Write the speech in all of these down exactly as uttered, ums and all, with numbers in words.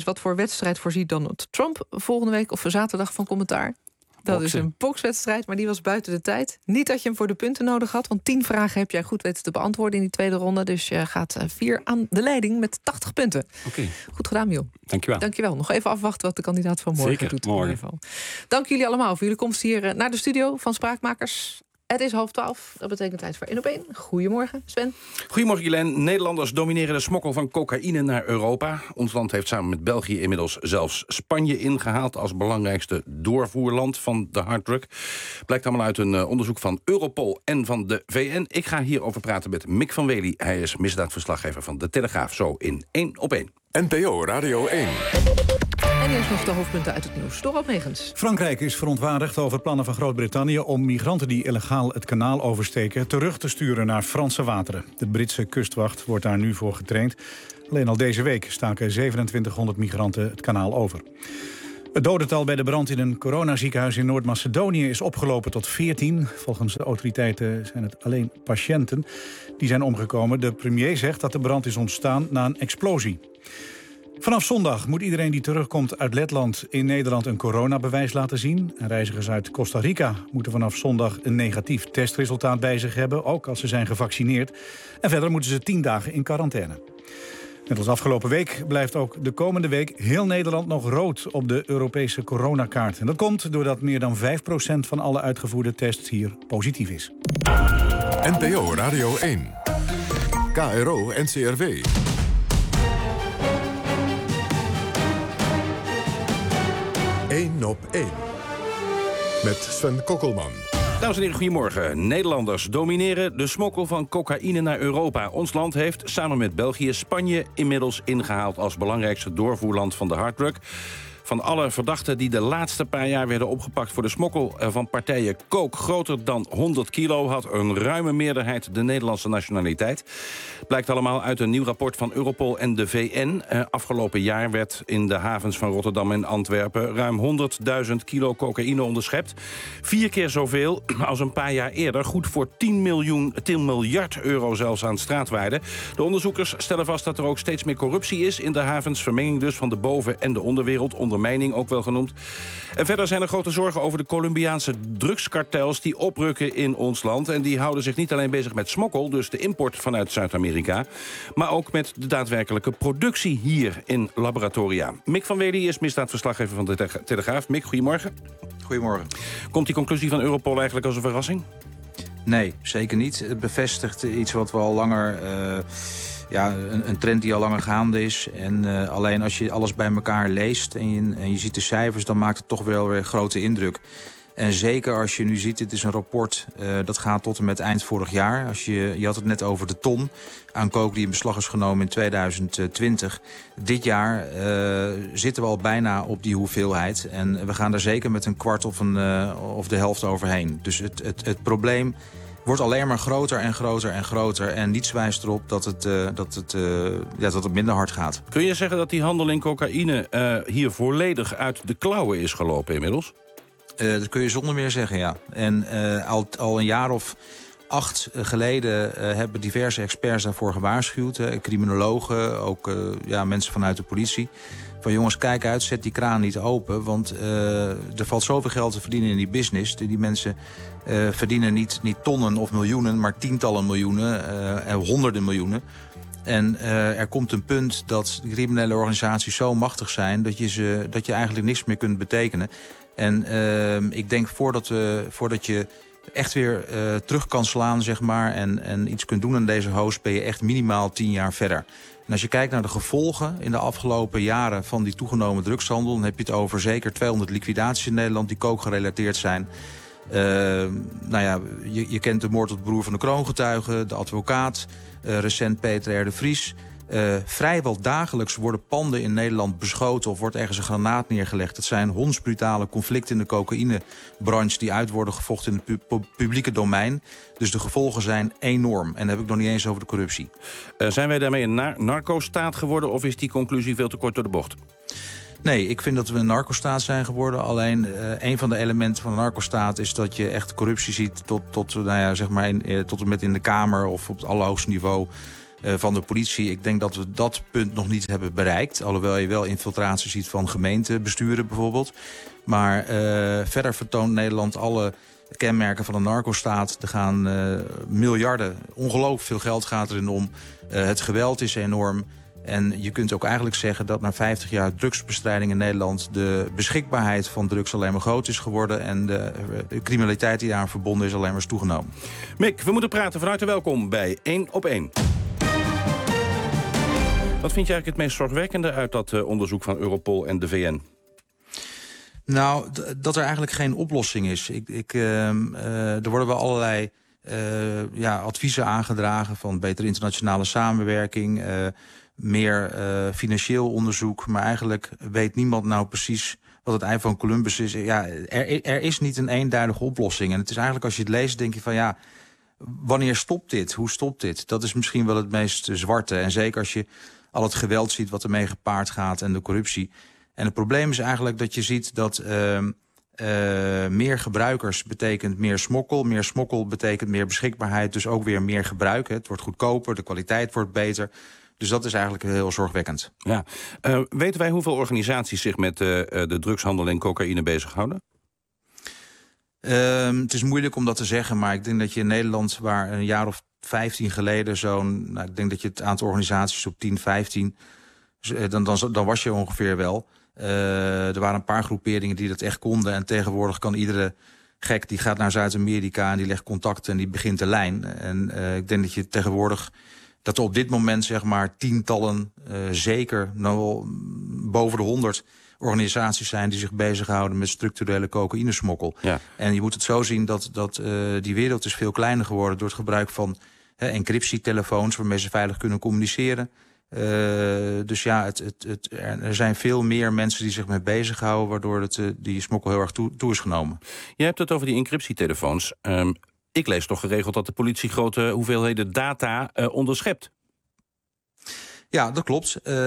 wat voor wedstrijd voorziet Donald Trump volgende week of zaterdag van commentaar? Dat Boksen. is een bokswedstrijd, maar die was buiten de tijd. Niet dat je hem voor de punten nodig had, want tien vragen heb jij goed weten te beantwoorden in die tweede ronde. Dus je gaat uh, vier aan de leiding met tachtig punten. Oké. Okay. Goed gedaan, Miel. Dankjewel. Dankjewel. Nog even afwachten wat de kandidaat van morgen Zeker, doet. morgen. Dank jullie allemaal voor jullie komst hier uh, naar de studio van Spraakmakers. Het is half twaalf. Dat betekent tijd voor één op één. Goedemorgen, Sven. Goedemorgen, Guylaine. Nederlanders domineren de smokkel van cocaïne naar Europa. Ons land heeft samen met België inmiddels zelfs Spanje ingehaald als belangrijkste doorvoerland van de harddrug. Blijkt allemaal uit een uh, onderzoek van Europol en van de V N. Ik ga hierover praten met Mick van Wely. Hij is misdaadverslaggever van De Telegraaf. Zo in één op één. N P O Radio één. En eerst nog de hoofdpunten uit het nieuws. Dorot Megens. Frankrijk is verontwaardigd over plannen van Groot-Brittannië om migranten die illegaal het kanaal oversteken terug te sturen naar Franse wateren. De Britse kustwacht wordt daar nu voor getraind. Alleen al deze week staken zevenentwintighonderd migranten het kanaal over. Het dodental bij de brand in een coronaziekenhuis in Noord-Macedonië is opgelopen tot veertien. Volgens de autoriteiten zijn het alleen patiënten die zijn omgekomen. De premier zegt dat de brand is ontstaan na een explosie. Vanaf zondag moet iedereen die terugkomt uit Letland in Nederland een coronabewijs laten zien. En reizigers uit Costa Rica moeten vanaf zondag een negatief testresultaat bij zich hebben, ook als ze zijn gevaccineerd. En verder moeten ze tien dagen in quarantaine. Net als afgelopen week blijft ook de komende week heel Nederland nog rood op de Europese coronakaart. En dat komt doordat meer dan vijf procent van alle uitgevoerde tests hier positief is. N P O Radio één. K R O N C R W. één op één. Met Sven Kokkelman. Dames en heren, goedemorgen. Nederlanders domineren de smokkel van cocaïne naar Europa. Ons land heeft samen met België Spanje inmiddels ingehaald als belangrijkste doorvoerland van de harddrug. Van alle verdachten die de laatste paar jaar werden opgepakt voor de smokkel van partijen coke groter dan honderd kilo... had een ruime meerderheid de Nederlandse nationaliteit. Blijkt allemaal uit een nieuw rapport van Europol en de V N. Uh, afgelopen jaar werd in de havens van Rotterdam en Antwerpen ruim honderdduizend kilo cocaïne onderschept. Vier keer zoveel als een paar jaar eerder. Goed voor tien miljoen, tien miljard euro zelfs aan straatwaarde. De onderzoekers stellen vast dat er ook steeds meer corruptie is in de havens. Vermenging dus van de boven- en de onderwereld, ondermijning ook wel genoemd. En verder zijn er grote zorgen over de Colombiaanse drugskartels die oprukken in ons land. En die houden zich niet alleen bezig met smokkel, dus de import vanuit Zuid-Amerika, maar ook met de daadwerkelijke productie hier in laboratoria. Mick van Wely is misdaadverslaggever van de Telegraaf. Mick, goedemorgen. Goedemorgen. Komt die conclusie van Europol eigenlijk als een verrassing? Nee, zeker niet. Het bevestigt iets wat we al langer... Uh, ja, een, een trend die al langer gaande is. En uh, alleen als je alles bij elkaar leest en je, en je ziet de cijfers, dan maakt het toch wel weer grote indruk. En zeker als je nu ziet, dit is een rapport, uh, dat gaat tot en met eind vorig jaar. Als je, je had het net over de ton aan coke die in beslag is genomen in tweeduizend twintig. Dit jaar uh, zitten we al bijna op die hoeveelheid. En we gaan daar zeker met een kwart of, een, uh, of de helft overheen. Dus het, het, het probleem wordt alleen maar groter en groter en groter. En niets wijst erop dat het, uh, dat het, uh, ja, dat het minder hard gaat. Kun je zeggen dat die handel in cocaïne uh, hier volledig uit de klauwen is gelopen inmiddels? Uh, dat kun je zonder meer zeggen, ja. En uh, al, al een jaar of acht geleden uh, hebben diverse experts daarvoor gewaarschuwd. Uh, criminologen, ook uh, ja, mensen vanuit de politie. Van jongens, kijk uit, zet die kraan niet open. Want uh, er valt zoveel geld te verdienen in die business. Die mensen uh, verdienen niet, niet tonnen of miljoenen, maar tientallen miljoenen uh, en honderden miljoenen. En uh, er komt een punt dat de criminele organisaties zo machtig zijn dat je, ze, dat je eigenlijk niks meer kunt betekenen. En uh, ik denk voordat, we, voordat je echt weer uh, terug kan slaan, zeg maar, en, en iets kunt doen aan deze host, ben je echt minimaal tien jaar verder. En als je kijkt naar de gevolgen in de afgelopen jaren van die toegenomen drugshandel, dan heb je het over zeker tweehonderd liquidaties in Nederland die coke gerelateerd zijn. Uh, nou ja, je, je kent de moord op de broer van de kroongetuige, de advocaat, uh, recent Peter R. de Vries. Uh, vrijwel dagelijks worden panden in Nederland beschoten of wordt ergens een granaat neergelegd. Het zijn hondsbrutale conflicten in de cocaïnebranche die uit worden gevochten in het pu- publieke domein. Dus de gevolgen zijn enorm. En dan heb ik nog niet eens over de corruptie. Uh, zijn wij daarmee een nar- narco-staat geworden of is die conclusie veel te kort door de bocht? Nee, ik vind dat we een narcostaat zijn geworden. Alleen uh, een van de elementen van een narcostaat is dat je echt corruptie ziet tot, tot, nou ja, zeg maar in, uh, tot en met in de Kamer of op het allerhoogste niveau uh, van de politie. Ik denk dat we dat punt nog niet hebben bereikt. Alhoewel je wel infiltratie ziet van gemeentebesturen bijvoorbeeld. Maar uh, verder vertoont Nederland alle kenmerken van een narcostaat. Er gaan uh, miljarden, ongelooflijk veel geld gaat erin om. Uh, het geweld is enorm. En je kunt ook eigenlijk zeggen dat na vijftig jaar drugsbestrijding in Nederland de beschikbaarheid van drugs alleen maar groot is geworden. En de, de criminaliteit die daaraan verbonden is alleen maar is toegenomen. Mick, we moeten praten. Van harte welkom bij één op één. Wat vind je eigenlijk het meest zorgwekkende uit dat uh, onderzoek van Europol en de V N? Nou, d- dat er eigenlijk geen oplossing is. Ik, ik, uh, uh, er worden wel allerlei uh, ja, adviezen aangedragen van betere internationale samenwerking, uh, meer uh, financieel onderzoek. Maar eigenlijk weet niemand nou precies wat het ei van Columbus is. Ja, er, er is niet een eenduidige oplossing. En het is eigenlijk, als je het leest, denk je van ja, wanneer stopt dit? Hoe stopt dit? Dat is misschien wel het meest zwarte. En zeker als je al het geweld ziet wat ermee gepaard gaat en de corruptie. En het probleem is eigenlijk dat je ziet dat uh, uh, meer gebruikers betekent meer smokkel. Meer smokkel betekent meer beschikbaarheid, dus ook weer meer gebruik. Hè. Het wordt goedkoper, de kwaliteit wordt beter. Dus dat is eigenlijk heel zorgwekkend. Ja. Uh, weten wij hoeveel organisaties zich met uh, de drugshandel en cocaïne bezighouden? Uh, het is moeilijk om dat te zeggen, maar ik denk dat je in Nederland, waar een jaar of vijftien geleden zo'n, nou, ik denk dat je het aantal organisaties op tien, vijftien, dan, dan, dan was je ongeveer wel. Uh, er waren een paar groeperingen die dat echt konden. En tegenwoordig kan iedere gek die gaat naar Zuid-Amerika en die legt contacten en die begint de lijn. En uh, ik denk dat je tegenwoordig, dat er op dit moment zeg maar tientallen, uh, zeker nou wel boven de honderd organisaties zijn die zich bezighouden met structurele cocaïnesmokkel. Ja. En je moet het zo zien dat, dat uh, die wereld is veel kleiner geworden door het gebruik van uh, encryptietelefoons waarmee ze veilig kunnen communiceren. Uh, dus ja, het, het, het, er zijn veel meer mensen die zich mee bezighouden, waardoor het, uh, die smokkel heel erg toe, toe is genomen. Je hebt het over die encryptietelefoons. Um, ik lees toch geregeld dat de politie grote hoeveelheden data uh, onderschept. Ja, dat klopt. Uh,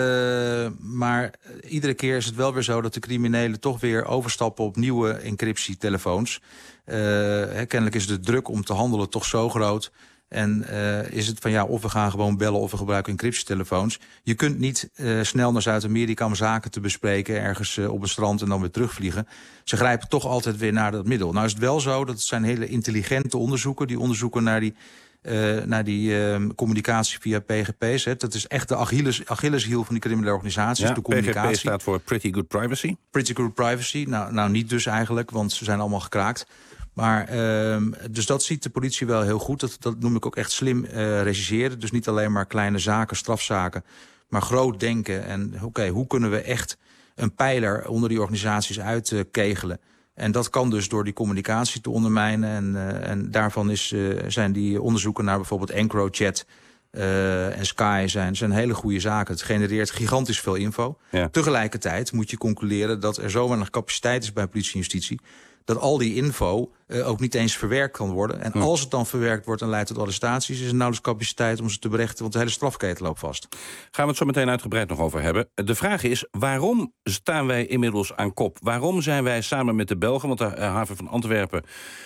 maar iedere keer is het wel weer zo dat de criminelen toch weer overstappen op nieuwe encryptietelefoons. Uh, kennelijk is de druk om te handelen toch zo groot. En uh, is het van ja, of we gaan gewoon bellen of we gebruiken encryptietelefoons. Je kunt niet uh, snel naar Zuid-Amerika om zaken te bespreken, ergens uh, op het strand en dan weer terugvliegen. Ze grijpen toch altijd weer naar dat middel. Nou is het wel zo, dat het zijn hele intelligente onderzoeken, die onderzoeken naar die, uh, naar die uh, communicatie via P G P's. Hè. Dat is echt de Achilles, Achilleshiel van die criminele organisaties, ja, de communicatie. P G P staat voor Pretty Good Privacy. Pretty Good Privacy, nou, nou niet dus eigenlijk, want ze zijn allemaal gekraakt. Maar uh, dus dat ziet de politie wel heel goed. Dat, dat noem ik ook echt slim uh, regisseren. Dus niet alleen maar kleine zaken, strafzaken, maar groot denken. En oké, okay, hoe kunnen we echt een pijler onder die organisaties uitkegelen? Uh, en dat kan dus door die communicatie te ondermijnen. En, uh, en daarvan is, uh, zijn die onderzoeken naar bijvoorbeeld EncroChat uh, en Sky zijn, zijn hele goede zaken. Het genereert gigantisch veel info. Ja. Tegelijkertijd moet je concluderen dat er zo weinig capaciteit is bij politie en justitie, dat al die info uh, ook niet eens verwerkt kan worden. En hm. als het dan verwerkt wordt en leidt tot arrestaties, is er nauwelijks capaciteit om ze te berechten, want de hele strafketen loopt vast. Gaan we het zo meteen uitgebreid nog over hebben. De vraag is, waarom staan wij inmiddels aan kop? Waarom zijn wij samen met de Belgen, want de haven van Antwerpen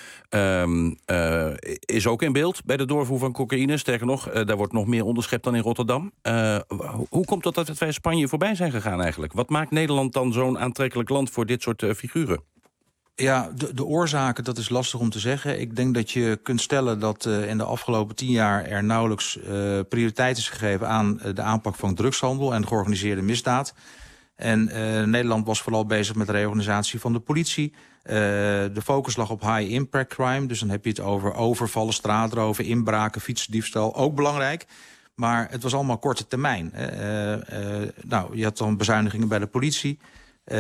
Um, uh, is ook in beeld bij de doorvoer van cocaïne. Sterker nog, uh, daar wordt nog meer onderschept dan in Rotterdam. Uh, hoe komt het dat wij Spanje voorbij zijn gegaan eigenlijk? Wat maakt Nederland dan zo'n aantrekkelijk land voor dit soort uh, figuren? Ja, de, de oorzaken, dat is lastig om te zeggen. Ik denk dat je kunt stellen dat uh, in de afgelopen tien jaar er nauwelijks uh, prioriteit is gegeven aan uh, de aanpak van drugshandel en georganiseerde misdaad. En uh, Nederland was vooral bezig met de reorganisatie van de politie. Uh, de focus lag op high impact crime. Dus dan heb je het over overvallen, straatroven, inbraken, fietsendiefstal. Ook belangrijk. Maar het was allemaal korte termijn. Uh, uh, nou, je had dan bezuinigingen bij de politie. Uh,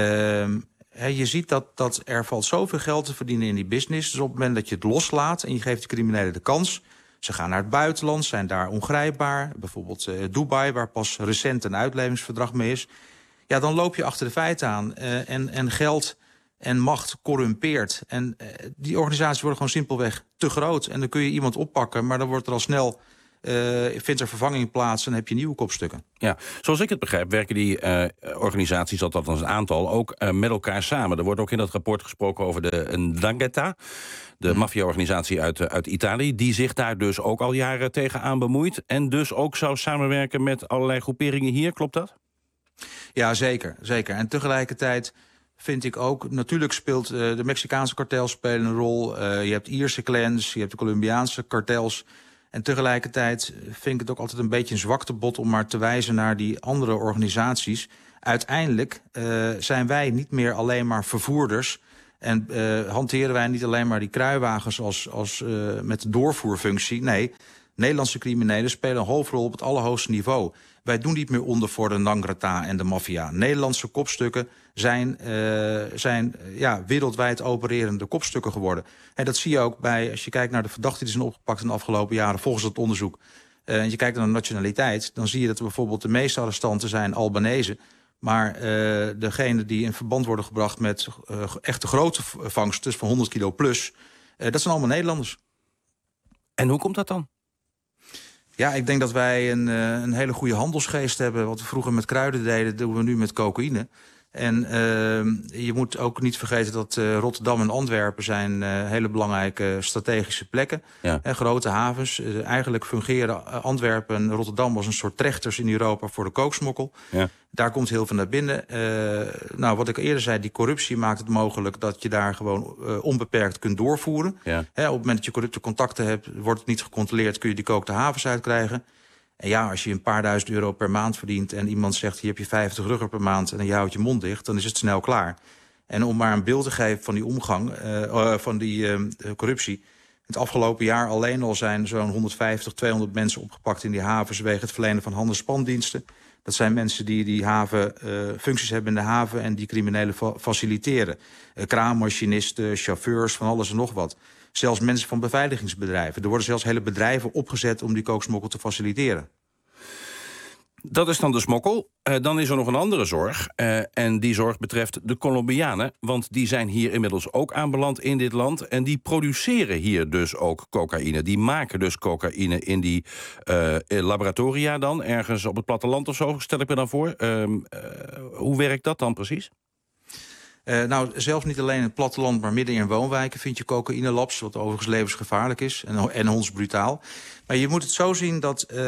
je ziet dat, dat er valt zoveel geld te verdienen in die business. Dus op het moment dat je het loslaat en je geeft de criminelen de kans, ze gaan naar het buitenland, zijn daar ongrijpbaar. Bijvoorbeeld uh, Dubai, waar pas recent een uitlevingsverdrag mee is. Ja, dan loop je achter de feiten aan. Uh, en, en geld en macht corrumpeert. En uh, die organisaties worden gewoon simpelweg te groot. En dan kun je iemand oppakken, maar dan wordt er al snel Uh, vindt er vervanging plaats en heb je nieuwe kopstukken. Ja, zoals ik het begrijp werken die uh, organisaties, althans een aantal, ook uh, met elkaar samen. Er wordt ook in dat rapport gesproken over de Ndrangheta, de hmm. maffia-organisatie uit, uh, uit Italië, die zich daar dus ook al jaren tegenaan bemoeit en dus ook zou samenwerken met allerlei groeperingen hier. Klopt dat? Ja, zeker. zeker. En tegelijkertijd vind ik ook, natuurlijk speelt uh, de Mexicaanse kartels spelen een rol. Uh, je hebt Ierse clans, je hebt de Colombiaanse kartels. En tegelijkertijd vind ik het ook altijd een beetje een zwaktebod om maar te wijzen naar die andere organisaties. Uiteindelijk uh, zijn wij niet meer alleen maar vervoerders en uh, hanteren wij niet alleen maar die kruiwagens als, als uh, met de doorvoerfunctie. Nee, Nederlandse criminelen spelen een hoofdrol op het allerhoogste niveau. Wij doen niet meer onder voor de Ndrangheta en de maffia. Nederlandse kopstukken zijn, uh, zijn uh, ja, wereldwijd opererende kopstukken geworden. En dat zie je ook bij, als je kijkt naar de verdachten die zijn opgepakt in de afgelopen jaren volgens het onderzoek. Uh, en je kijkt naar de nationaliteit, dan zie je dat er bijvoorbeeld de meeste arrestanten zijn Albanese. Maar uh, degenen die in verband worden gebracht met uh, echte grote vangsten, dus van honderd kilo plus, uh, dat zijn allemaal Nederlanders. En hoe komt dat dan? Ja, ik denk dat wij een, een hele goede handelsgeest hebben. Wat we vroeger met kruiden deden, doen we nu met cocaïne. En uh, je moet ook niet vergeten dat uh, Rotterdam en Antwerpen zijn uh, hele belangrijke strategische plekken. Ja. En grote havens. Uh, eigenlijk fungeren Antwerpen en Rotterdam als een soort trechters in Europa voor de kooksmokkel. Ja. Daar komt heel veel naar binnen. Uh, nou, wat ik eerder zei, die corruptie maakt het mogelijk dat je daar gewoon uh, onbeperkt kunt doorvoeren. Ja. Hè, op het moment dat je corrupte contacten hebt, wordt het niet gecontroleerd, kun je die kook de havens uitkrijgen. En ja, als je een paar duizend euro per maand verdient en iemand zegt, hier heb je vijftig ruggen per maand en je houdt je mond dicht, dan is het snel klaar. En om maar een beeld te geven van die omgang, uh, uh, van die uh, corruptie. Het afgelopen jaar alleen al zijn zo'n honderdvijftig, tweehonderd mensen opgepakt in die havens wegen het verlenen van hand- en spandiensten. Dat zijn mensen die die haven uh, functies hebben in de haven en die criminelen fa faciliteren. Uh, kraammachinisten, chauffeurs, van alles en nog wat. Zelfs mensen van beveiligingsbedrijven. Er worden zelfs hele bedrijven opgezet om die kooksmokkel te faciliteren. Dat is dan de smokkel. Uh, dan is er nog een andere zorg. Uh, en die zorg betreft de Colombianen. Want die zijn hier inmiddels ook aanbeland in dit land. En die produceren hier dus ook cocaïne. Die maken dus cocaïne in die uh, laboratoria dan. Ergens op het platteland of zo, stel ik me dan voor. Uh, uh, hoe werkt dat dan precies? Uh, nou, zelfs niet alleen in het platteland, maar midden in woonwijken vind je cocaïnelabs, wat overigens levensgevaarlijk is en, en hondsbrutaal. Maar je moet het zo zien dat uh,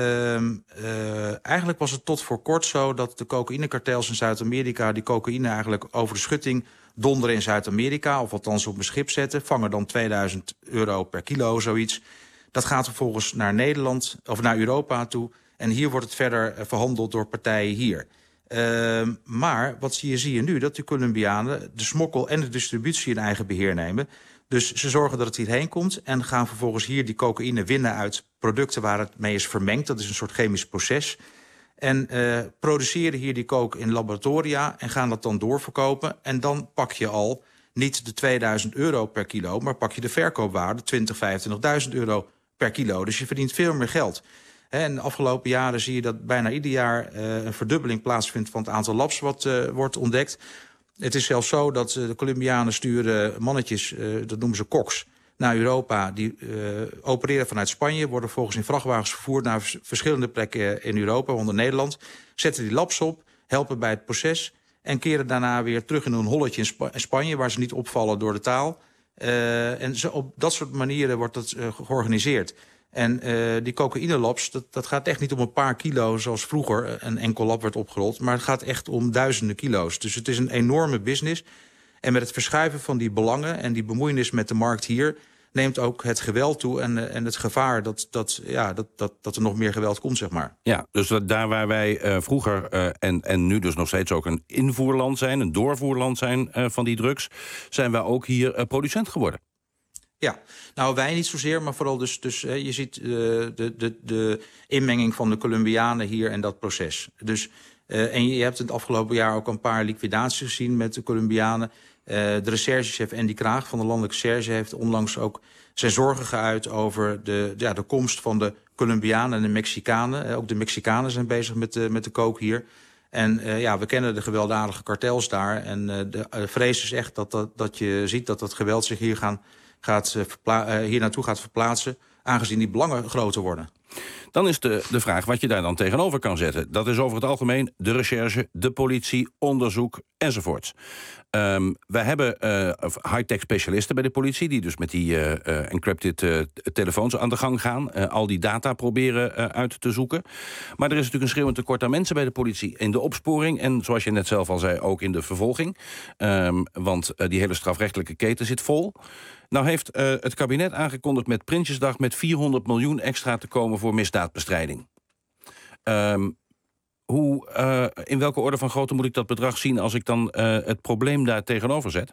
uh, eigenlijk was het tot voor kort zo dat de cocaïnekartels in Zuid-Amerika die cocaïne eigenlijk over de schutting donderen in Zuid-Amerika, of althans op een schip zetten, vangen dan tweeduizend euro per kilo, zoiets. Dat gaat vervolgens naar Nederland of naar Europa toe en hier wordt het verder uh, verhandeld door partijen hier. Uh, maar wat zie je, zie je nu? Dat de Colombianen de smokkel en de distributie in eigen beheer nemen. Dus ze zorgen dat het hierheen komt en gaan vervolgens hier die cocaïne winnen uit producten waar het mee is vermengd. Dat is een soort chemisch proces. En uh, produceren hier die coke in laboratoria en gaan dat dan doorverkopen. En dan pak je al niet de tweeduizend euro per kilo, maar pak je de verkoopwaarde twintig, vijfentwintigduizend euro per kilo. Dus je verdient veel meer geld. En de afgelopen jaren zie je dat bijna ieder jaar uh, een verdubbeling plaatsvindt van het aantal labs wat uh, wordt ontdekt. Het is zelfs zo dat uh, de Colombianen sturen mannetjes, uh, dat noemen ze koks, naar Europa. Die uh, opereren vanuit Spanje, worden volgens in vrachtwagens vervoerd naar vers verschillende plekken in Europa, onder Nederland. Zetten die labs op, helpen bij het proces en keren daarna weer terug in een holletje in, Sp in Spanje, waar ze niet opvallen door de taal. Uh, en zo, op dat soort manieren wordt dat uh, georganiseerd. En uh, die cocaïnelabs, dat, dat gaat echt niet om een paar kilo zoals vroeger een enkel lab werd opgerold. Maar het gaat echt om duizenden kilo's. Dus het is een enorme business. En met het verschuiven van die belangen en die bemoeienis met de markt hier neemt ook het geweld toe en, uh, en het gevaar dat, dat, ja, dat, dat, dat er nog meer geweld komt, zeg maar. Ja, dus dat daar waar wij uh, vroeger uh, en, en nu dus nog steeds ook een invoerland zijn, een doorvoerland zijn uh, van die drugs, zijn wij ook hier uh, producent geworden. Ja, nou wij niet zozeer, maar vooral dus, dus uh, je ziet uh, de, de, de inmenging van de Colombianen hier en dat proces. Dus, uh, en je hebt het afgelopen jaar ook een paar liquidaties gezien met de Colombianen. Uh, de recherchechef Andy Kraag van de Landelijke Recherche heeft onlangs ook zijn zorgen geuit over de, ja, de komst van de Colombianen en de Mexicanen. Uh, ook de Mexicanen zijn bezig met de, met de coke hier. En uh, ja, we kennen de gewelddadige kartels daar. En uh, de uh, vrees is echt dat, dat, dat je ziet dat dat geweld zich hier gaan... Gaat, uh, hier naartoe gaat verplaatsen, aangezien die belangen groter worden. Dan is de, de vraag wat je daar dan tegenover kan zetten. Dat is over het algemeen de recherche, de politie, onderzoek enzovoorts. Um, wij hebben uh, high-tech specialisten bij de politie... die dus met die uh, uh, encrypted uh, telefoons aan de gang gaan. Uh, al die data proberen uh, uit te zoeken. Maar er is natuurlijk een schreeuwend tekort aan mensen bij de politie... in de opsporing en, zoals je net zelf al zei, ook in de vervolging. Um, want uh, die hele strafrechtelijke keten zit vol. Nou heeft uh, het kabinet aangekondigd met Prinsjesdag... met vierhonderd miljoen extra te komen voor misdaadbestrijding. Um, hoe, uh, in welke orde van grootte moet ik dat bedrag zien... als ik dan uh, het probleem daar tegenover zet?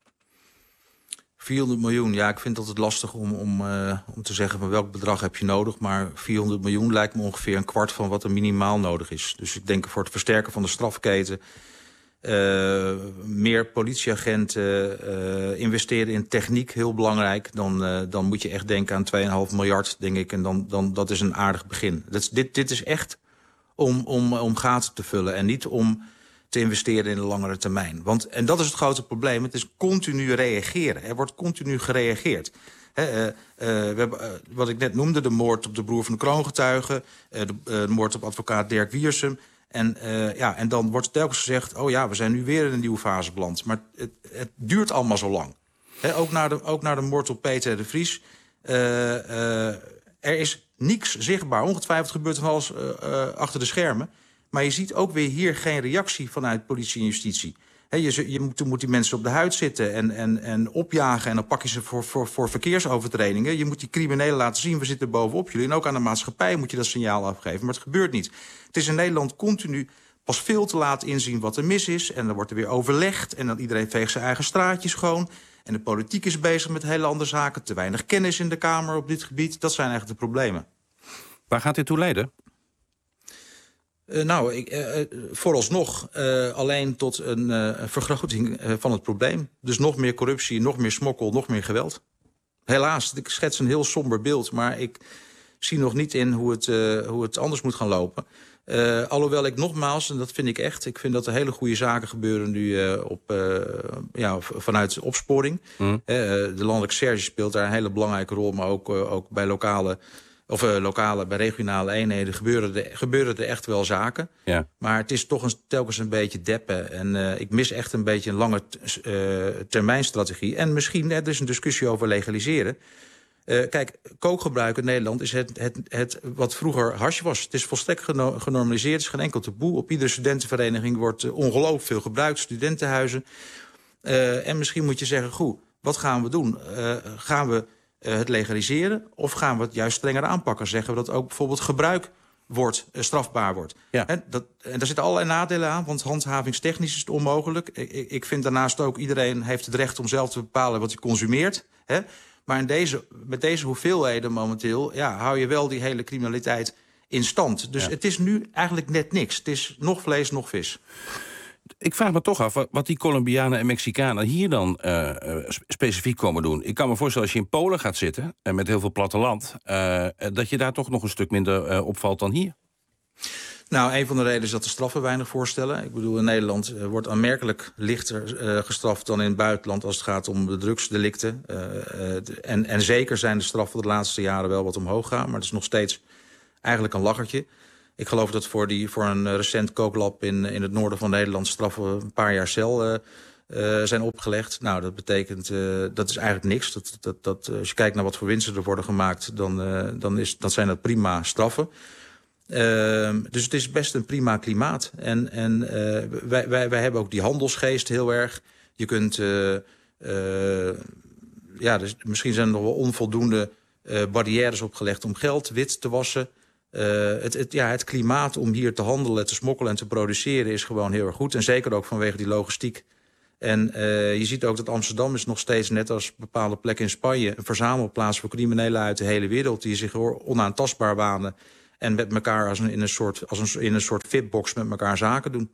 vierhonderd miljoen, ja, ik vind het altijd lastig om, om, uh, om te zeggen... van welk bedrag heb je nodig. Maar vierhonderd miljoen lijkt me ongeveer een kwart van wat er minimaal nodig is. Dus ik denk voor het versterken van de strafketen... Uh, meer politieagenten, uh, investeren in techniek, heel belangrijk. Dan, uh, dan moet je echt denken aan twee komma vijf miljard, denk ik. En dan, dan, dat is een aardig begin. Dat is, dit, dit is echt om, om, om gaten te vullen en niet om te investeren in de langere termijn. Want, en dat is het grote probleem, het is continu reageren. Er wordt continu gereageerd. He, uh, uh, we hebben, uh, wat ik net noemde, de moord op de broer van de kroongetuige... Uh, de, uh, de moord op advocaat Dirk Wiersum... En, uh, ja, en dan wordt telkens gezegd... oh ja, we zijn nu weer in een nieuwe fase beland. Maar het, het duurt allemaal zo lang. He, ook, naar de, ook naar de moord op Peter de Vries. Uh, uh, er is niks zichtbaar. Ongetwijfeld gebeurt er alles uh, uh, achter de schermen. Maar je ziet ook weer hier geen reactie vanuit politie en justitie. He, je, je moet, moet die mensen op de huid zitten en, en, en opjagen... en dan pak je ze voor, voor, voor verkeersovertredingen. Je moet die criminelen laten zien, we zitten bovenop jullie. En ook aan de maatschappij moet je dat signaal afgeven. Maar het gebeurt niet. Het is in Nederland continu pas veel te laat inzien wat er mis is. En dan wordt er weer overlegd en dan iedereen veegt zijn eigen straatje schoon. En de politiek is bezig met hele andere zaken. Te weinig kennis in de Kamer op dit gebied. Dat zijn eigenlijk de problemen. Waar gaat dit toe leiden? Uh, nou, ik, uh, vooralsnog uh, alleen tot een uh, vergroting uh, van het probleem. Dus nog meer corruptie, nog meer smokkel, nog meer geweld. Helaas, ik schets een heel somber beeld, maar ik zie nog niet in hoe het, uh, hoe het anders moet gaan lopen. Uh, alhoewel ik nogmaals, en dat vind ik echt... ik vind dat er hele goede zaken gebeuren nu uh, op, uh, ja, vanuit opsporing. Mm. Uh, de landelijke Serge speelt daar een hele belangrijke rol... maar ook, uh, ook bij lokale... of uh, lokale, bij regionale eenheden gebeuren er, gebeuren er echt wel zaken. Ja. Maar het is toch een, telkens een beetje deppen. En uh, ik mis echt een beetje een lange uh, termijnstrategie. En misschien, er is een discussie over legaliseren. Uh, kijk, kookgebruik in Nederland is het, het, het wat vroeger hash was. Het is volstrekt geno genormaliseerd, het is geen enkel taboe. Op iedere studentenvereniging wordt uh, ongelooflijk veel gebruikt, studentenhuizen. Uh, en misschien moet je zeggen, goed, wat gaan we doen? Uh, gaan we uh, het legaliseren of gaan we het juist strenger aanpakken? Zeggen we dat ook bijvoorbeeld gebruik wordt, uh, strafbaar wordt. Ja. En, dat, en daar zitten allerlei nadelen aan, want handhavingstechnisch is het onmogelijk. Ik, ik vind daarnaast ook, iedereen heeft het recht om zelf te bepalen wat hij consumeert. Hè? Maar in deze, met deze hoeveelheden momenteel ja, hou je wel die hele criminaliteit in stand. Dus ja. Het is nu eigenlijk net niks. Het is nog vlees, nog vis. Ik vraag me toch af wat die Colombianen en Mexicanen hier dan uh, specifiek komen doen. Ik kan me voorstellen als je in Polen gaat zitten, en met heel veel platteland, Uh, dat je daar toch nog een stuk minder uh, opvalt dan hier. Nou, een van de redenen is dat de straffen weinig voorstellen. Ik bedoel, in Nederland uh, wordt aanmerkelijk lichter uh, gestraft dan in het buitenland als het gaat om de drugsdelicten. Uh, uh, en, en zeker zijn de straffen de laatste jaren wel wat omhoog gaan, maar het is nog steeds eigenlijk een lachertje. Ik geloof dat voor, die, voor een recent kooklab in, in het noorden van Nederland straffen een paar jaar cel uh, uh, zijn opgelegd. Nou, dat betekent, uh, dat is eigenlijk niks. Dat, dat, dat, als je kijkt naar wat voor winsten er worden gemaakt, dan, uh, dan, is, dan zijn dat prima straffen. Uh, dus het is best een prima klimaat. En, en uh, wij, wij, wij hebben ook die handelsgeest heel erg. Je kunt, uh, uh, ja, dus misschien zijn er nog wel onvoldoende uh, barrières opgelegd om geld wit te wassen. Uh, het, het, ja, het klimaat om hier te handelen, te smokkelen en te produceren is gewoon heel erg goed. En zeker ook vanwege die logistiek. En uh, je ziet ook dat Amsterdam is nog steeds, net als bepaalde plekken in Spanje, een verzamelplaats voor criminelen uit de hele wereld die zich onaantastbaar wanen en met elkaar als een, in een soort, als een, in een soort fitbox met elkaar zaken doen.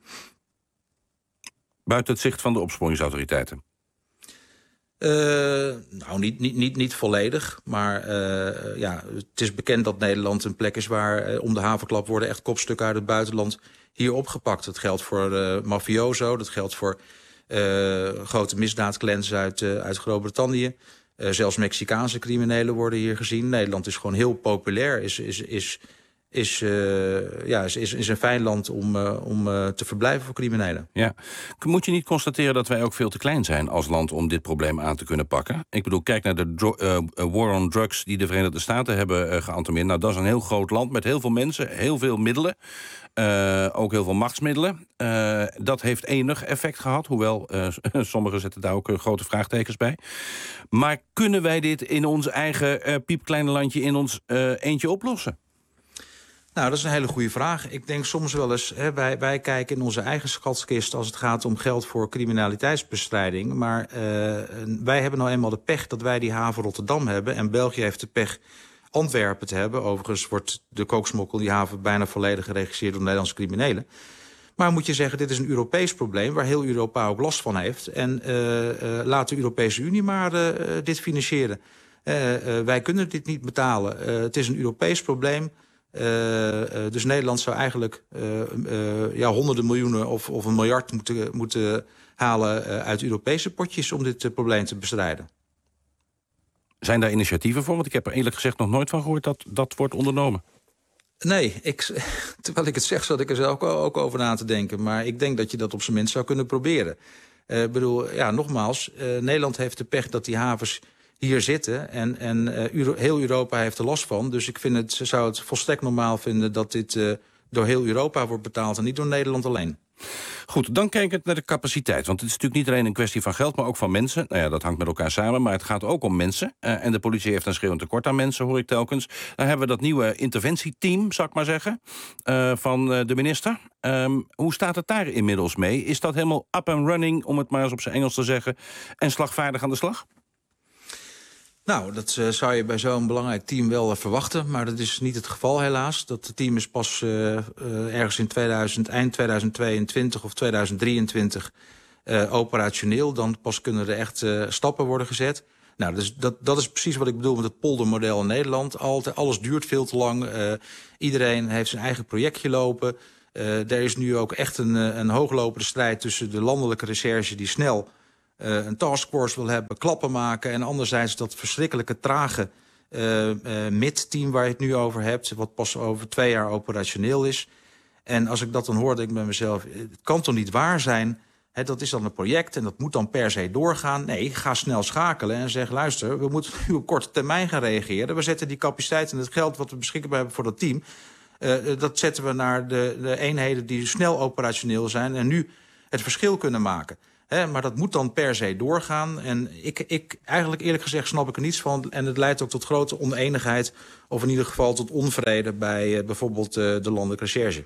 Buiten het zicht van de opsporingsautoriteiten? Uh, nou, niet, niet, niet, niet volledig. Maar uh, ja, het is bekend dat Nederland een plek is waar uh, om de haverklap worden echt kopstukken uit het buitenland hier opgepakt. Dat geldt voor uh, mafioso, dat geldt voor uh, grote misdaadclans uit, uh, uit Groot-Brittannië. Uh, zelfs Mexicaanse criminelen worden hier gezien. Nederland is gewoon heel populair, is, is, is, is, uh, ja, is, is, is een fijn land om, uh, om uh, te verblijven voor criminelen. Ja. Moet je niet constateren dat wij ook veel te klein zijn als land om dit probleem aan te kunnen pakken? Ik bedoel, kijk naar de dro- uh, war on drugs die de Verenigde Staten hebben uh, geantameerd. Nou, dat is een heel groot land met heel veel mensen, heel veel middelen. Uh, ook heel veel machtsmiddelen. Uh, dat heeft enig effect gehad, hoewel uh, sommigen zetten daar ook uh, grote vraagtekens bij. Maar kunnen wij dit in ons eigen uh, piepkleine landje in ons uh, eentje oplossen? Nou, dat is een hele goede vraag. Ik denk soms wel eens, hè, wij, wij kijken in onze eigen schatkist als het gaat om geld voor criminaliteitsbestrijding. Maar uh, wij hebben nou eenmaal de pech dat wij die haven Rotterdam hebben. En België heeft de pech Antwerpen te hebben. Overigens wordt de kooksmokkel in die haven bijna volledig geregisseerd door Nederlandse criminelen. Maar moet je zeggen, dit is een Europees probleem waar heel Europa ook last van heeft. En uh, uh, laat de Europese Unie maar uh, dit financieren. Uh, uh, wij kunnen dit niet betalen. Uh, het is een Europees probleem. Uh, uh, dus Nederland zou eigenlijk uh, uh, ja, honderden miljoenen of, of een miljard moeten, moeten halen uh, uit Europese potjes om dit uh, probleem te bestrijden. Zijn daar initiatieven voor? Want ik heb er eerlijk gezegd nog nooit van gehoord dat dat wordt ondernomen. Nee, ik, terwijl ik het zeg zat ik er zelf ook, ook over na te denken. Maar ik denk dat je dat op zijn minst zou kunnen proberen. Ik uh, bedoel, ja, nogmaals, uh, Nederland heeft de pech dat die havens hier zitten. En, en uh, Euro, heel Europa heeft er last van. Dus ik vind het, zou het volstrekt normaal vinden dat dit uh, door heel Europa wordt betaald en niet door Nederland alleen. Goed, dan kijk ik naar de capaciteit. Want het is natuurlijk niet alleen een kwestie van geld, maar ook van mensen. Nou ja, dat hangt met elkaar samen, maar het gaat ook om mensen. Uh, en de politie heeft een schreeuwend tekort aan mensen, hoor ik telkens. Dan hebben we dat nieuwe interventieteam, zal ik maar zeggen, uh, van uh, de minister. Um, hoe staat het daar inmiddels mee? Is dat helemaal up and running, om het maar eens op zijn Engels te zeggen, en slagvaardig aan de slag? Nou, dat uh, zou je bij zo'n belangrijk team wel uh, verwachten. Maar dat is niet het geval helaas. Dat team is pas uh, uh, ergens in tweeduizend, eind tweeduizend tweeëntwintig of tweeduizend drieëntwintig uh, operationeel. Dan pas kunnen er echt uh, stappen worden gezet. Nou, dus dat, dat is precies wat ik bedoel met het poldermodel in Nederland. Altijd, alles duurt veel te lang. Uh, iedereen heeft zijn eigen projectje lopen. Uh, er is nu ook echt een, een hooglopende strijd tussen de landelijke recherche die snel Uh, een taskforce wil hebben, klappen maken. En anderzijds dat verschrikkelijke trage uh, uh, M I T-team waar je het nu over hebt, wat pas over twee jaar operationeel is. En als ik dat dan hoor, denk ik bij mezelf, het kan toch niet waar zijn? Hè, dat is dan een project en dat moet dan per se doorgaan. Nee, ga snel schakelen en zeg, luister, we moeten nu op korte termijn gaan reageren. We zetten die capaciteit en het geld wat we beschikbaar hebben voor dat team, uh, dat zetten we naar de, de eenheden die snel operationeel zijn en nu het verschil kunnen maken. He, maar dat moet dan per se doorgaan. En ik, ik, eigenlijk eerlijk gezegd snap ik er niets van. En het leidt ook tot grote oneenigheid, of in ieder geval tot onvrede bij uh, bijvoorbeeld uh, de landelijke recherche.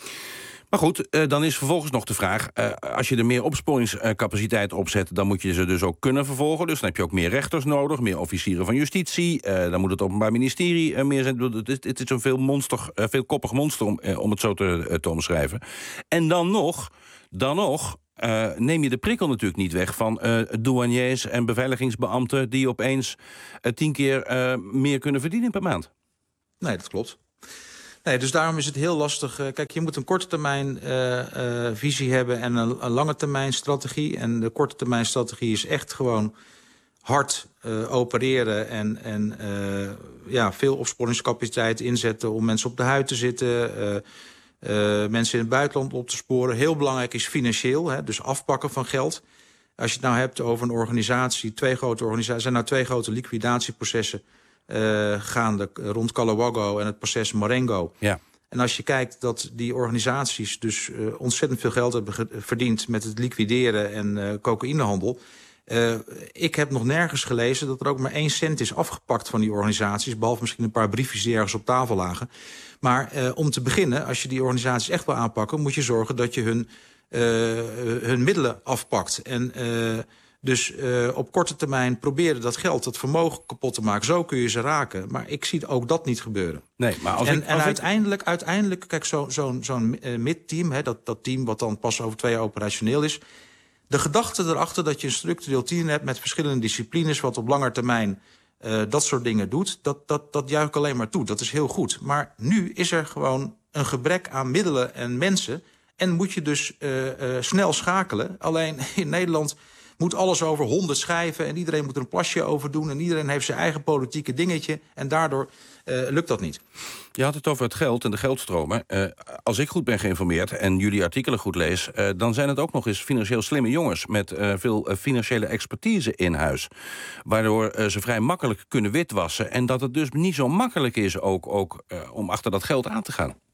Maar goed, uh, dan is vervolgens nog de vraag, Uh, als je er meer opsporingscapaciteit op zet, dan moet je ze dus ook kunnen vervolgen. Dus dan heb je ook meer rechters nodig, meer officieren van justitie. Uh, dan moet het Openbaar Ministerie uh, meer zijn. Het, het is een veel monster, uh, veelkoppig monster om, uh, om het zo te, uh, te omschrijven. En dan nog, dan nog Uh, neem je de prikkel natuurlijk niet weg van uh, douaniers en beveiligingsbeambten die opeens uh, tien keer uh, meer kunnen verdienen per maand. Nee, dat klopt. Nee, dus daarom is het heel lastig. Uh, kijk, je moet een korte termijn uh, uh, visie hebben en een, een lange termijn strategie. En de korte termijn strategie is echt gewoon hard uh, opereren en, en uh, ja, veel opsporingscapaciteit inzetten om mensen op de huid te zitten. Uh, Uh, mensen in het buitenland op te sporen. Heel belangrijk is financieel, hè, dus afpakken van geld. Als je het nou hebt over een organisatie, twee grote organisaties, er zijn nou twee grote liquidatieprocessen uh, gaande rond Calawago en het proces Marengo. Ja. En als je kijkt dat die organisaties dus uh, ontzettend veel geld hebben verdiend met het liquideren en uh, cocaïnehandel. Uh, ik heb nog nergens gelezen dat er ook maar één cent is afgepakt van die organisaties, behalve misschien een paar briefjes die ergens op tafel lagen. Maar uh, om te beginnen, als je die organisaties echt wil aanpakken, moet je zorgen dat je hun, uh, hun middelen afpakt. En uh, dus uh, op korte termijn proberen dat geld, dat vermogen kapot te maken. Zo kun je ze raken. Maar ik zie ook dat niet gebeuren. Nee, maar als en ik, als en ik... uiteindelijk, uiteindelijk, kijk, zo'n zo, zo uh, M I T-team, dat, dat team wat dan pas over twee jaar operationeel is. De gedachte erachter dat je een structureel team hebt met verschillende disciplines, wat op lange termijn Uh, dat soort dingen doet, dat, dat, dat juich ik alleen maar toe. Dat is heel goed. Maar nu is er gewoon een gebrek aan middelen en mensen. En moet je dus uh, uh, snel schakelen. Alleen in Nederland moet alles over honden schrijven en iedereen moet er een plasje over doen en iedereen heeft zijn eigen politieke dingetje en daardoor uh, lukt dat niet. Je had het over het geld en de geldstromen. Uh, als ik goed ben geïnformeerd en jullie artikelen goed lees, Uh, dan zijn het ook nog eens financieel slimme jongens met uh, veel uh, financiële expertise in huis. Waardoor uh, ze vrij makkelijk kunnen witwassen en dat het dus niet zo makkelijk is ook, ook uh, om achter dat geld aan te gaan.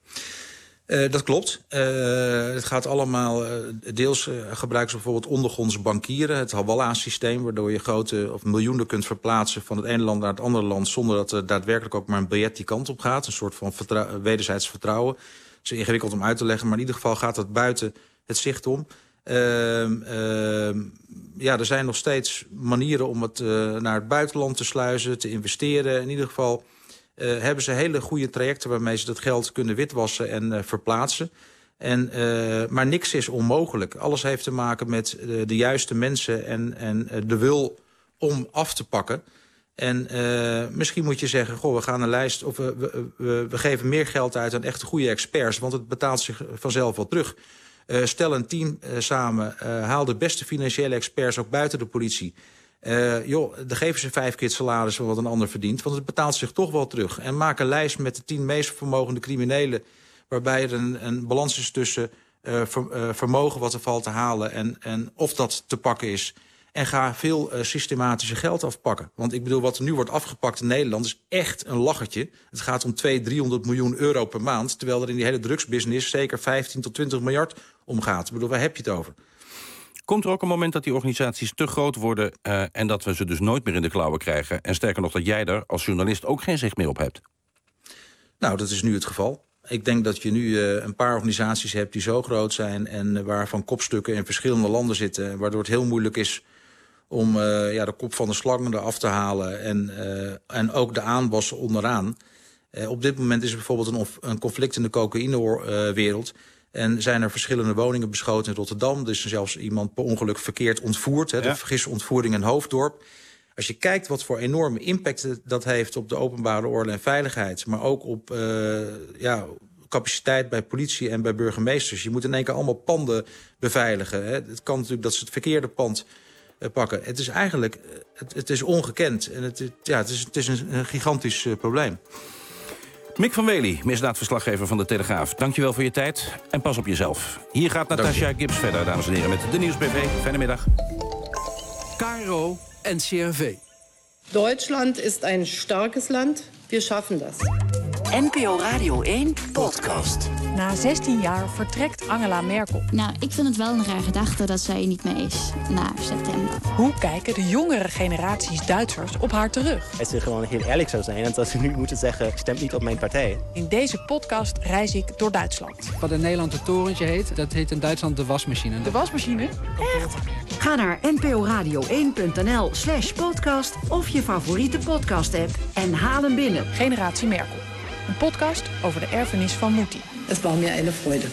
Uh, dat klopt. Uh, het gaat allemaal, uh, deels uh, gebruiken ze bijvoorbeeld ondergrondse bankieren. Het Hawala-systeem, waardoor je grote of miljoenen kunt verplaatsen van het ene land naar het andere land, zonder dat er daadwerkelijk ook maar een biljet die kant op gaat. Een soort van vertrou- wederzijds vertrouwen. Het is ingewikkeld om uit te leggen, maar in ieder geval gaat dat buiten het zicht om. Uh, uh, ja, er zijn nog steeds manieren om het uh, naar het buitenland te sluizen, te investeren. In ieder geval Uh, hebben ze hele goede trajecten waarmee ze dat geld kunnen witwassen en uh, verplaatsen. En, uh, maar niks is onmogelijk. Alles heeft te maken met uh, de juiste mensen en, en uh, de wil om af te pakken. En uh, misschien moet je zeggen, goh, we gaan een lijst of we, we, we, we geven meer geld uit aan echte goede experts, want het betaalt zich vanzelf wel terug. Uh, stel een team uh, samen, uh, haal de beste financiële experts ook buiten de politie. Uh, joh, dan geven ze vijf keer het salaris van wat een ander verdient, want het betaalt zich toch wel terug. En maak een lijst met de tien meest vermogende criminelen, waarbij er een, een balans is tussen uh, ver, uh, vermogen wat er valt te halen en, en of dat te pakken is. En ga veel uh, systematische geld afpakken. Want ik bedoel, wat er nu wordt afgepakt in Nederland is echt een lachertje. Het gaat om tweehonderd, driehonderd miljoen euro per maand, terwijl er in die hele drugsbusiness zeker vijftien tot twintig miljard omgaat. Ik bedoel, waar heb je het over? Komt er ook een moment dat die organisaties te groot worden Uh, en dat we ze dus nooit meer in de klauwen krijgen? En sterker nog, dat jij er als journalist ook geen zicht meer op hebt? Nou, dat is nu het geval. Ik denk dat je nu uh, een paar organisaties hebt die zo groot zijn en uh, waarvan kopstukken in verschillende landen zitten, waardoor het heel moeilijk is om uh, ja, de kop van de slang eraf te halen en, uh, en ook de aanwas onderaan. Uh, op dit moment is er bijvoorbeeld een, een conflict in de cocaïnewereld. En zijn er verschillende woningen beschoten in Rotterdam. Er is zelfs iemand per ongeluk verkeerd ontvoerd. Hè, de ja. vergis ontvoering in Hoofddorp. Als je kijkt wat voor enorme impact dat heeft op de openbare orde en veiligheid, maar ook op uh, ja, capaciteit bij politie en bij burgemeesters. Je moet in één keer allemaal panden beveiligen. Hè. Het kan natuurlijk dat ze het verkeerde pand uh, pakken. Het is eigenlijk het, het is ongekend. En het, ja, het is, het is een, een gigantisch uh, probleem. Mick van Wely, misdaadverslaggever van de Telegraaf. Dankjewel voor je tijd en pas op jezelf. Hier gaat Natasja Gibbs verder, dames en heren, met de Nieuws B V. Fijne middag. K R O N C R V. Deutschland ist ein starkes Land. Wir schaffen das. N P O Radio één podcast. Na zestien jaar vertrekt Angela Merkel. Nou, ik vind het wel een raar gedachte dat zij niet meer is na september. Hoe kijken de jongere generaties Duitsers op haar terug? Als ze gewoon heel eerlijk zou zijn en dat ze nu moeten zeggen, stem niet op mijn partij. In deze podcast reis ik door Duitsland. Wat in Nederland het torentje heet, dat heet in Duitsland de wasmachine. De wasmachine? Echt? Ga naar n p o radio één punt n l slash podcast of je favoriete podcast-app en haal hem binnen. Generatie Merkel. Een podcast over de erfenis van Mutti. Het was mir eine Freude.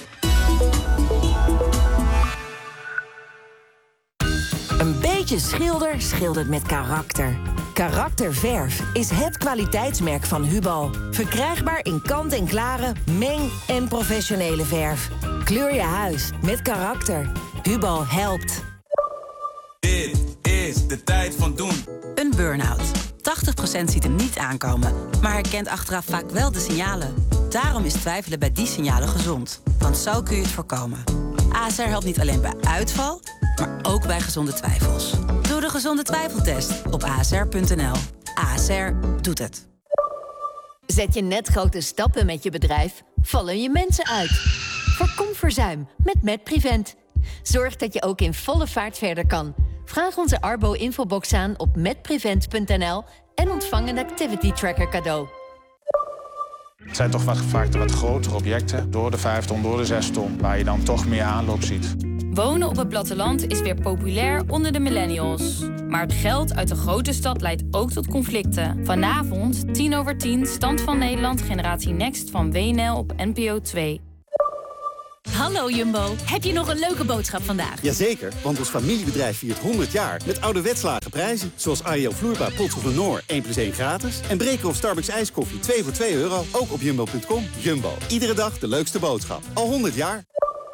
Een beetje schilder schildert met karakter. Karakterverf is het kwaliteitsmerk van Hubal. Verkrijgbaar in kant-en-klare, meng- en professionele verf. Kleur je huis met karakter. Hubal helpt. Dit is de tijd van doen. Een burn-out. tachtig procent ziet hem niet aankomen, maar herkent achteraf vaak wel de signalen. Daarom is twijfelen bij die signalen gezond. Want zo kun je het voorkomen. A S R helpt niet alleen bij uitval, maar ook bij gezonde twijfels. Doe de gezonde twijfeltest op a s r punt n l. A S R doet het. Zet je net grote stappen met je bedrijf? Vallen je mensen uit? Voorkom verzuim met MedPrevent. Zorg dat je ook in volle vaart verder kan. Vraag onze Arbo-infobox aan op medprevent punt n l en ontvang een activity tracker cadeau. Het zijn toch wat vaak de wat grotere objecten, door de vijf ton, door de zes ton, waar je dan toch meer aanloop ziet. Wonen op het platteland is weer populair onder de millennials. Maar het geld uit de grote stad leidt ook tot conflicten. Vanavond, tien over tien, Stand van Nederland, Generatie Next van W N L op N P O twee. Hallo Jumbo, heb je nog een leuke boodschap vandaag? Jazeker, want ons familiebedrijf viert honderd jaar met ouderwets lage prijzen. Zoals A E L vloeibaar pot of Noor één plus één gratis. En Breker of Starbucks ijskoffie twee voor twee euro, ook op jumbo punt com. Jumbo, iedere dag de leukste boodschap. Al honderd jaar.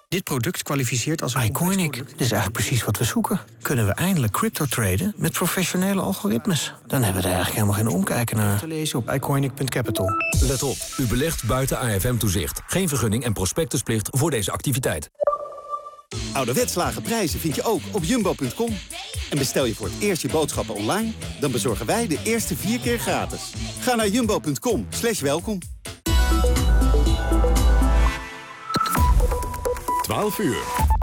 Dit product kwalificeert als Iconic. Dit is eigenlijk precies wat we zoeken. Kunnen we eindelijk crypto traden met professionele algoritmes? Dan hebben we er eigenlijk helemaal geen omkijken naar. Te lezen op iconic punt capital. Let op, u belegt buiten A F M-toezicht. Geen vergunning en prospectusplicht voor deze activiteit. Ouderwets lage prijzen vind je ook op jumbo punt com. En bestel je voor het eerst je boodschappen online, dan bezorgen wij de eerste vier keer gratis. Ga naar jumbo punt com slash welkom. twaalf uur.